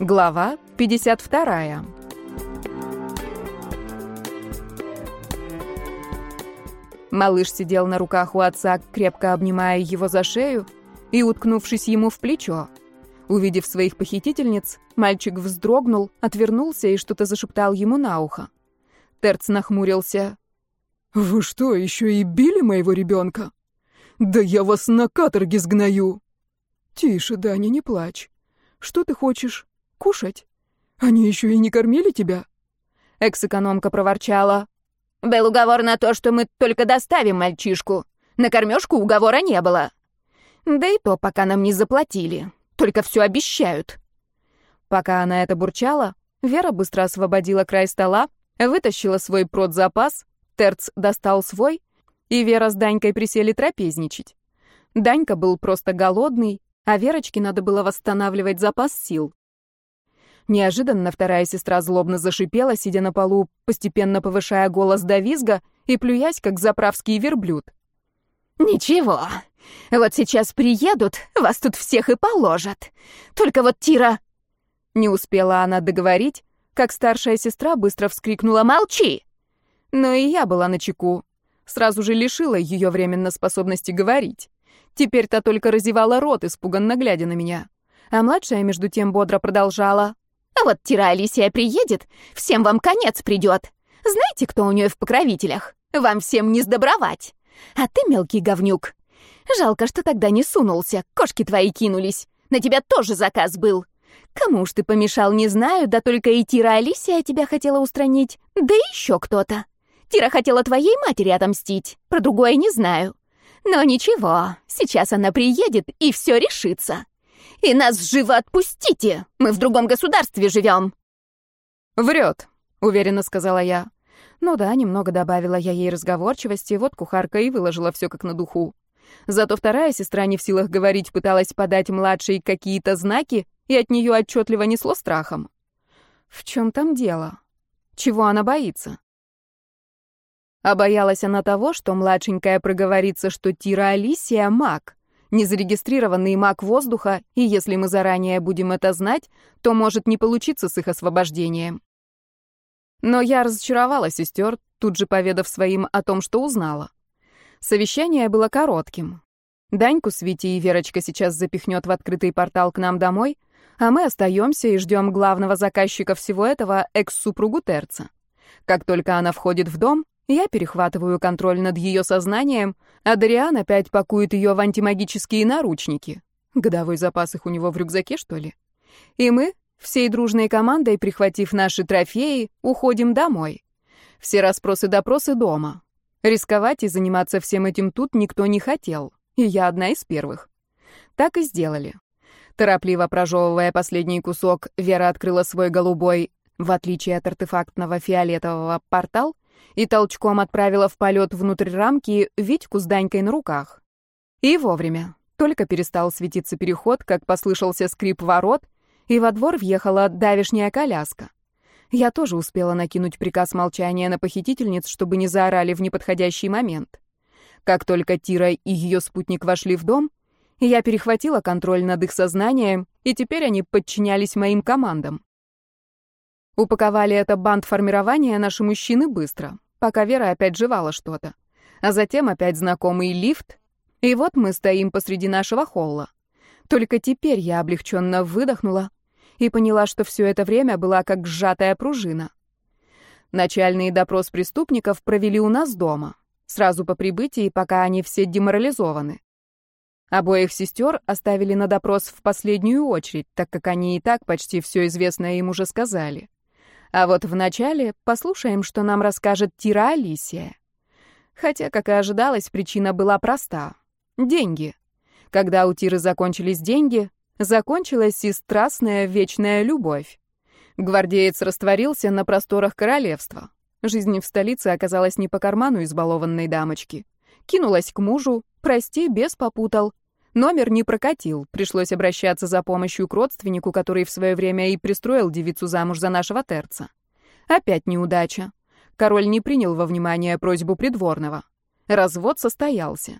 Глава 52. Малыш сидел на руках у отца, крепко обнимая его за шею и уткнувшись ему в плечо. Увидев своих похитительниц, мальчик вздрогнул, отвернулся и что-то зашептал ему на ухо. Терц нахмурился. «Вы что, еще и били моего ребенка? Да я вас на каторге сгною!» «Тише, Даня, не плачь. Что ты хочешь? Кушать? Они еще и не кормили тебя?» Экс-экономка проворчала. «Был уговор на то, что мы только доставим мальчишку. На кормежку уговора не было. Да и то, пока нам не заплатили. Только все обещают». Пока она это бурчала, Вера быстро освободила край стола, вытащила свой продзапас, Терц достал свой, и Вера с Данькой присели трапезничать. Данька был просто голодный, а Верочке надо было восстанавливать запас сил. Неожиданно вторая сестра злобно зашипела, сидя на полу, постепенно повышая голос до визга и плюясь, как заправский верблюд. «Ничего, вот сейчас приедут, вас тут всех и положат. Только вот Тира...» Не успела она договорить, как старшая сестра быстро вскрикнула «Молчи!». Но и я была начеку. Сразу же лишила ее временно способности говорить. Теперь-то только разевала рот, испуганно глядя на меня. А младшая, между тем, бодро продолжала. «А вот Тира Алисия приедет, всем вам конец придет. Знаете, кто у нее в покровителях? Вам всем не сдобровать. А ты, мелкий говнюк, жалко, что тогда не сунулся, кошки твои кинулись. На тебя тоже заказ был. Кому уж ты помешал, не знаю, да только и Тира Алисия тебя хотела устранить, да и еще кто-то. Тира хотела твоей матери отомстить, про другое не знаю. Но ничего, сейчас она приедет, и все решится. И нас живо отпустите, мы в другом государстве живем». «Врет», — уверенно сказала я. Ну да, немного добавила я ей разговорчивости, вот кухарка и выложила все как на духу. Зато вторая сестра не в силах говорить, пыталась подать младшей какие-то знаки, и от нее отчетливо несло страхом. В чем там дело? Чего она боится? А боялась она того, что младшенькая проговорится, что Тира Алисия — маг, незарегистрированный маг воздуха, и если мы заранее будем это знать, то может не получиться с их освобождением. Но я разочаровала сестер, тут же поведав своим о том, что узнала. Совещание было коротким. Даньку с Витей и Верочка сейчас запихнет в открытый портал к нам домой, а мы остаемся и ждем главного заказчика всего этого, экс-супругу Терца. Как только она входит в дом, я перехватываю контроль над ее сознанием, а Дариан опять пакует ее в антимагические наручники. Годовой запас их у него в рюкзаке, что ли? И мы, всей дружной командой, прихватив наши трофеи, уходим домой. Все расспросы-допросы дома. Рисковать и заниматься всем этим тут никто не хотел, и я одна из первых. Так и сделали. Торопливо прожевывая последний кусок, Вера открыла свой голубой, в отличие от артефактного фиолетового, портал и толчком отправила в полет внутрь рамки Витьку с Данькой на руках. И вовремя. Только перестал светиться переход, как послышался скрип ворот, и во двор въехала давешняя коляска. Я тоже успела накинуть приказ молчания на похитительниц, чтобы не заорали в неподходящий момент. Как только Тира и ее спутник вошли в дом, я перехватила контроль над их сознанием, и теперь они подчинялись моим командам. Упаковали это бандформирование наши мужчины быстро, пока Вера опять жевала что-то. А затем опять знакомый лифт, и вот мы стоим посреди нашего холла. Только теперь я облегченно выдохнула и поняла, что все это время была как сжатая пружина. Начальный допрос преступников провели у нас дома, сразу по прибытии, пока они все деморализованы. Обоих сестер оставили на допрос в последнюю очередь, так как они и так почти все известное им уже сказали. А вот вначале послушаем, что нам расскажет Тира Алисия. Хотя, как и ожидалось, причина была проста. Деньги. Когда у Тиры закончились деньги, закончилась и страстная вечная любовь. Гвардеец растворился на просторах королевства. Жизнь в столице оказалась не по карману избалованной дамочки. Кинулась к мужу, прости, бес попутал. Номер не прокатил, пришлось обращаться за помощью к родственнику, который в свое время и пристроил девицу замуж за нашего Терца. Опять неудача. Король не принял во внимание просьбу придворного. Развод состоялся.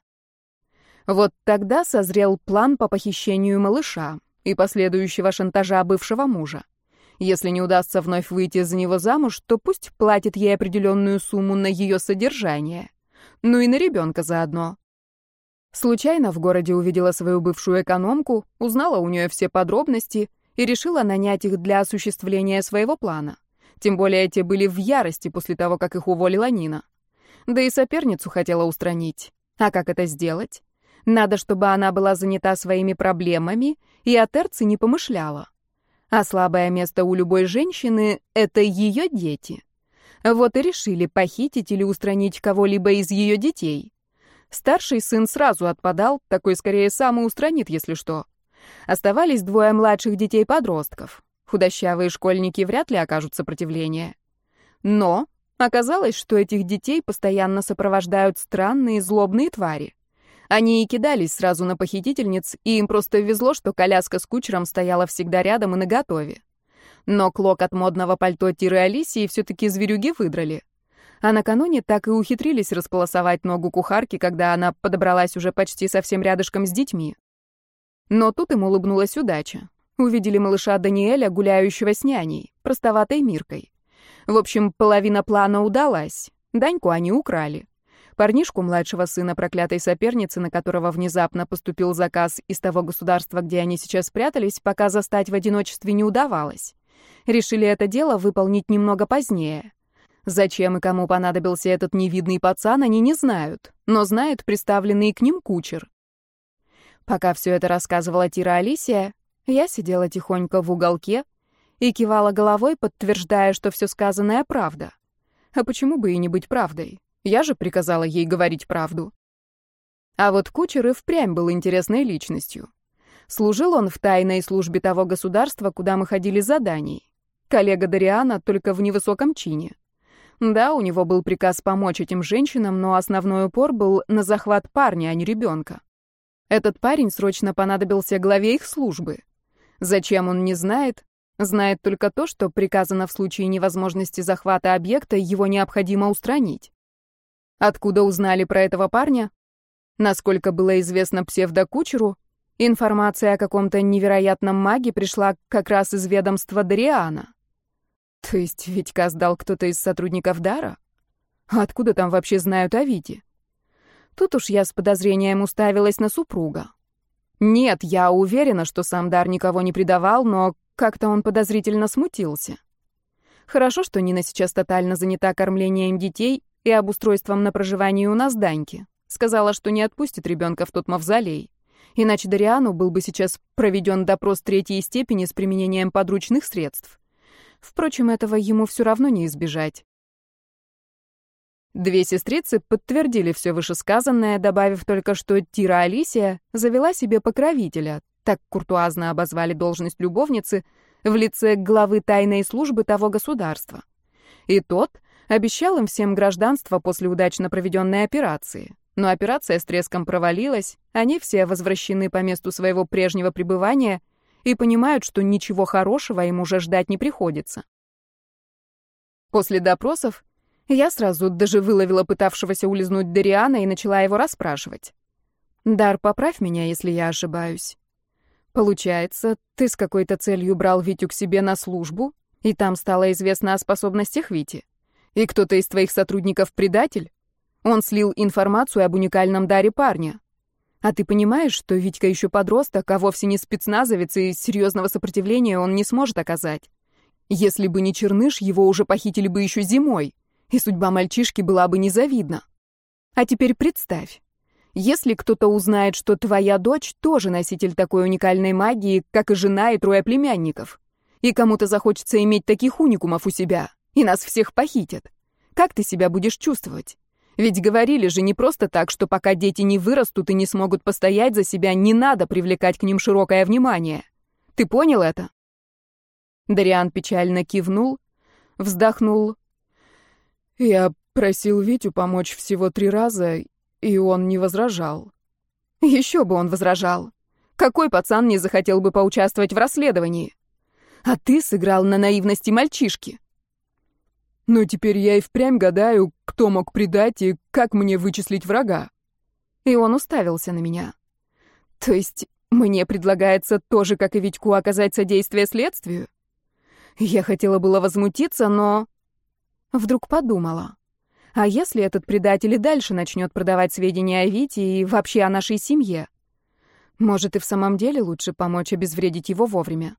Вот тогда созрел план по похищению малыша и последующего шантажа бывшего мужа. Если не удастся вновь выйти за него замуж, то пусть платит ей определенную сумму на ее содержание. Ну и на ребенка заодно. Случайно в городе увидела свою бывшую экономку, узнала у нее все подробности и решила нанять их для осуществления своего плана. Тем более те были в ярости после того, как их уволила Нина. Да и соперницу хотела устранить. А как это сделать? Надо, чтобы она была занята своими проблемами и о Терце не помышляла. А слабое место у любой женщины — это ее дети. Вот и решили похитить или устранить кого-либо из ее детей. Старший сын сразу отпадал, такой скорее сам и устранит, если что. Оставались двое младших детей-подростков. Худощавые школьники вряд ли окажут сопротивление. Но оказалось, что этих детей постоянно сопровождают странные злобные твари. Они и кидались сразу на похитительниц, и им просто везло, что коляска с кучером стояла всегда рядом и наготове. Но клок от модного пальто Тиры Алисии все-таки зверюги выдрали. А накануне так и ухитрились располосовать ногу кухарки, когда она подобралась уже почти совсем рядышком с детьми. Но тут им улыбнулась удача. Увидели малыша Даниэля, гуляющего с няней, простоватой Миркой. В общем, половина плана удалась. Даньку они украли. Парнишку, младшего сына проклятой соперницы, на которого внезапно поступил заказ из того государства, где они сейчас спрятались, пока застать в одиночестве не удавалось. Решили это дело выполнить немного позднее. Зачем и кому понадобился этот невидный пацан, они не знают, но знает представленный к ним кучер. Пока все это рассказывала Тира Алисия, я сидела тихонько в уголке и кивала головой, подтверждая, что все сказанное правда. А почему бы и не быть правдой? Я же приказала ей говорить правду. А вот кучер и впрямь был интересной личностью. Служил он в тайной службе того государства, куда мы ходили с заданий. Коллега Дариана, только в невысоком чине. Да, у него был приказ помочь этим женщинам, но основной упор был на захват парня, а не ребенка. Этот парень срочно понадобился главе их службы. Зачем, он не знает. Знает только то, что приказано в случае невозможности захвата объекта, его необходимо устранить. Откуда узнали про этого парня? Насколько было известно псевдокучеру, информация о каком-то невероятном маге пришла как раз из ведомства Дариана. То есть Витька сдал кто-то из сотрудников Дара? А откуда там вообще знают о Вите? Тут уж я с подозрением уставилась на супруга. Нет, я уверена, что сам Дар никого не предавал, но как-то он подозрительно смутился. Хорошо, что Нина сейчас тотально занята кормлением детей и обустройством на проживание у нас Даньки. Сказала, что не отпустит ребенка в тот мавзолей. Иначе Дариану был бы сейчас проведен допрос третьей степени с применением подручных средств. Впрочем, этого ему все равно не избежать. Две сестрицы подтвердили все вышесказанное, добавив только, что Тира Алисия завела себе покровителя, так куртуазно обозвали должность любовницы, в лице главы тайной службы того государства. И тот обещал им всем гражданство после удачно проведенной операции. Но операция с треском провалилась, они все возвращены по месту своего прежнего пребывания и понимают, что ничего хорошего им уже ждать не приходится. После допросов я сразу даже выловила пытавшегося улизнуть Дариана и начала его расспрашивать. «Дар, поправь меня, если я ошибаюсь. Получается, ты с какой-то целью брал Витю к себе на службу, и там стало известно о способностях Вити. И кто-то из твоих сотрудников предатель? Он слил информацию об уникальном даре парня. А ты понимаешь, что Витька еще подросток, а вовсе не спецназовец, и серьезного сопротивления он не сможет оказать. Если бы не Черныш, его уже похитили бы еще зимой, и судьба мальчишки была бы незавидна. А теперь представь, если кто-то узнает, что твоя дочь тоже носитель такой уникальной магии, как и жена и трое племянников, и кому-то захочется иметь таких уникумов у себя, и нас всех похитят, как ты себя будешь чувствовать? Ведь говорили же не просто так, что пока дети не вырастут и не смогут постоять за себя, не надо привлекать к ним широкое внимание. Ты понял это?» Дариан печально кивнул, вздохнул. «Я просил Витю помочь всего 3 раза, и он не возражал». «Еще бы он возражал. Какой пацан не захотел бы поучаствовать в расследовании? А ты сыграл на наивности мальчишки». «Но теперь я и впрямь гадаю, кто мог предать и как мне вычислить врага». И он уставился на меня. «То есть мне предлагается тоже, как и Витьку, оказать содействие следствию? Я хотела было возмутиться, но... Вдруг подумала. А если этот предатель и дальше начнет продавать сведения о Вите и вообще о нашей семье? Может, и в самом деле лучше помочь обезвредить его вовремя?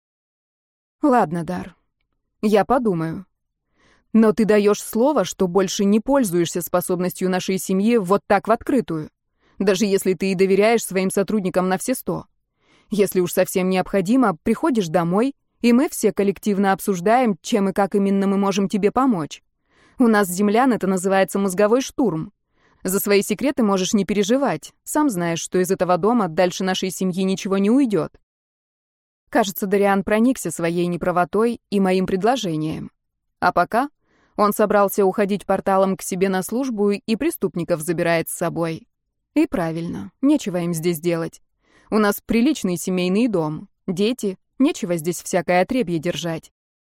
Ладно, Дар, я подумаю. Но ты даешь слово, что больше не пользуешься способностью нашей семьи вот так в открытую, даже если ты и доверяешь своим сотрудникам на все 100. Если уж совсем необходимо, приходишь домой, и мы все коллективно обсуждаем, чем и как именно мы можем тебе помочь. У нас, землян, это называется мозговой штурм. За свои секреты можешь не переживать. Сам знаешь, что из этого дома дальше нашей семьи ничего не уйдет. Кажется, Дариан проникся своей неправотой и моим предложением. А пока он собрался уходить порталом к себе на службу и преступников забирает с собой. И правильно, нечего им здесь делать. У нас приличный семейный дом, дети, нечего здесь всякое отребье держать.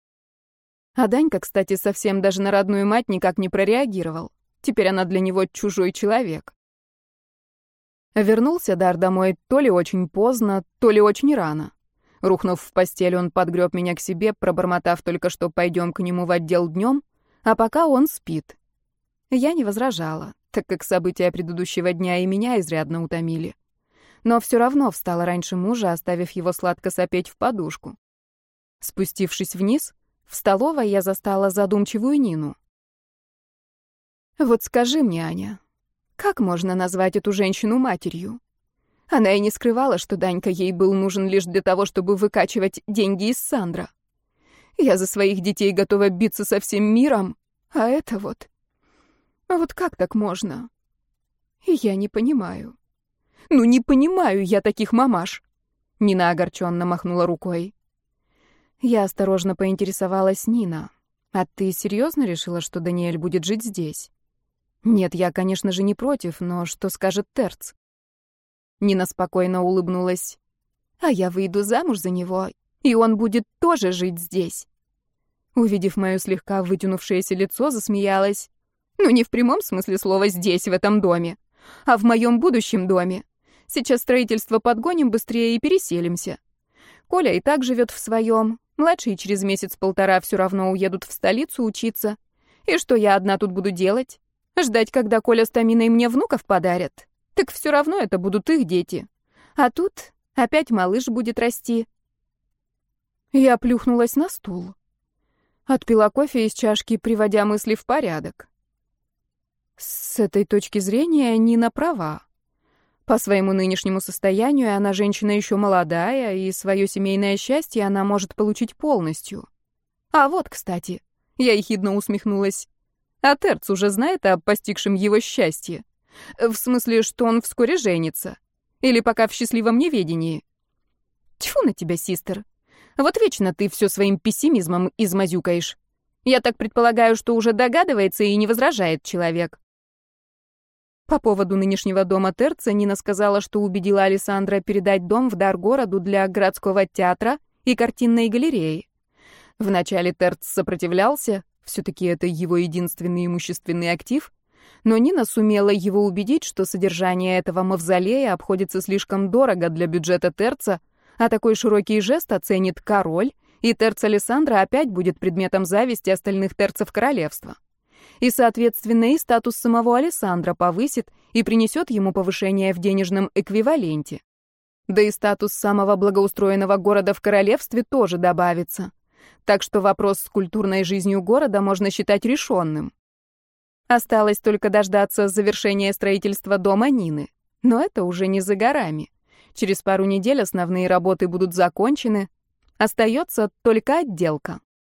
А Данька, кстати, совсем даже на родную мать никак не прореагировал. Теперь она для него чужой человек. Вернулся Дар домой то ли очень поздно, то ли очень рано. Рухнув в постель, он подгреб меня к себе, пробормотав только, что пойдем к нему в отдел днем, а пока он спит. Я не возражала, так как события предыдущего дня и меня изрядно утомили. Но все равно встала раньше мужа, оставив его сладко сопеть в подушку. Спустившись вниз, в столовой я застала задумчивую Нину. «Вот скажи мне, Аня, как можно назвать эту женщину матерью? Она и не скрывала, что Данька ей был нужен лишь для того, чтобы выкачивать деньги из Сандра. Я за своих детей готова биться со всем миром, а это вот... Вот как так можно? И я не понимаю. Ну не понимаю я таких мамаш!» Нина огорченно махнула рукой. Я осторожно поинтересовалась: «Нина, а ты серьезно решила, что Даниэль будет жить здесь?» «Нет, я, конечно же, не против, но что скажет Терц?» Нина спокойно улыбнулась. «А я выйду замуж за него, и он будет тоже жить здесь». Увидев моё слегка вытянувшееся лицо, засмеялась. «Ну, не в прямом смысле слова «здесь», в этом доме, а в моем будущем доме. Сейчас строительство подгоним быстрее и переселимся. Коля и так живет в своем. Младшие через месяц-полтора все равно уедут в столицу учиться. И что я одна тут буду делать? Ждать, когда Коля с Таминой мне внуков подарят? Так все равно это будут их дети. А тут опять малыш будет расти». Я плюхнулась на стул. Отпила кофе из чашки, приводя мысли в порядок. С этой точки зрения Нина права. По своему нынешнему состоянию она женщина еще молодая, и свое семейное счастье она может получить полностью. А вот, кстати, я ехидно усмехнулась. А Терц уже знает о постигшем его счастье? В смысле, что он вскоре женится? Или пока в счастливом неведении? Тьфу на тебя, систер. Вот вечно ты все своим пессимизмом измазюкаешь. Я так предполагаю, что уже догадывается и не возражает человек. По поводу нынешнего дома Терца Нина сказала, что убедила Александра передать дом в дар городу для городского театра и картинной галереи. Вначале Терц сопротивлялся, все-таки это его единственный имущественный актив, но Нина сумела его убедить, что содержание этого мавзолея обходится слишком дорого для бюджета Терца, а такой широкий жест оценит король, и Терц Александра опять будет предметом зависти остальных терцев королевства. И, соответственно, и статус самого Александра повысит и принесет ему повышение в денежном эквиваленте. Да и статус самого благоустроенного города в королевстве тоже добавится. Так что вопрос с культурной жизнью города можно считать решенным. Осталось только дождаться завершения строительства дома Нины. Но это уже не за горами. Через пару недель основные работы будут закончены. Остается только отделка.